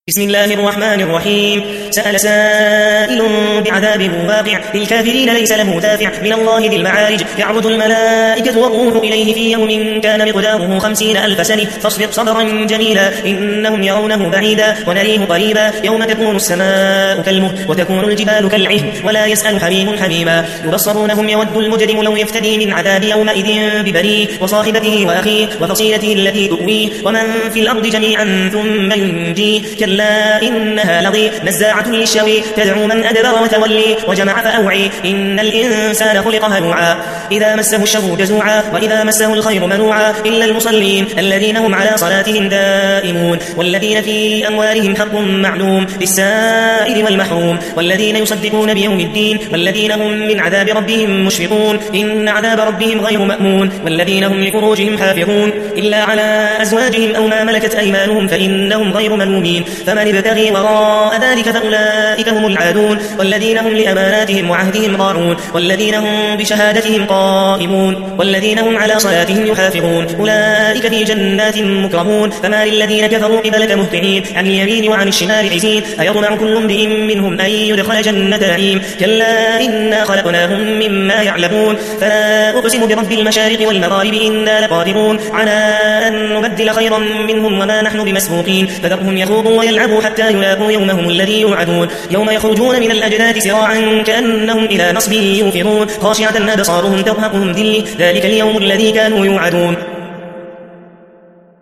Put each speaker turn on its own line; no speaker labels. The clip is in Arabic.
بسم الله الرحمن الرحيم. سأل سائل بعذاب واقع للكافرين ليس له دافع من الله ذي المعارج. يعرض الملائكة والروح إليه في يوم كان مقداره 50,000 سنة فاصبر صبرا جميلا إنهم يرونه بعيدا ونريه قريبا يوم تكون السماء كالمهل وتكون الجبال كالعهن ولا يسأل حميم حميما يبصرونهم يود المجرم لو يفتدي من عذاب يومئذ ببنيه وصاحبته وأخيه وفصيلته التي تؤويه ومن في الأرض جميعا ثم ينجيه كلا إنها لظى نزاعة للشوي تدعو من أدبر وتولي وجمع فأوعي إن الإنسان خلق هلوعا إذا مسه الشر جزوعا وإذا مسه الخير منوعا إلا المصلين الذين هم على صلاتهم دائمون والذين في أموالهم حق معلوم للسائل والمحروم والذين يصدقون بيوم الدين والذين هم من عذاب ربهم مشفقون إن عذاب ربهم غير مأمون والذين هم لفروجهم حافظون إلا على أزواجهم أو ما ملكت أيمانهم فإنهم غير ملومين فمن ابتغي وراء ذلك فأولئك هم العادون والذين هم لأماناتهم وعهدهم راعون والذين هم بشهادتهم قائمون والذين هم على صلاتهم يحافظون أولئك في جنات مكرمون فما للذين كفروا قبلك مهطعين عن اليمين وعن الشمال عزين أيطمع كل امرئ منهم أن يدخل جنة نعيم كلا إنا خلقناهم مما يعلمون فلا أقسم برب المشارق والمغارب إنا لقادرون على أن نبدل خيرا منهم وما نحن بمسبوقين فذرهم يخوضوا ويلعبوا حتى يلاقوا يومهم الذي يوعدون يوم يخرجون من الأجداث سراعا كأنهم إلى نصب يوفرون خاشعة أبصارهم ترهقهم ذل ذلك اليوم الذي كانوا يوعدون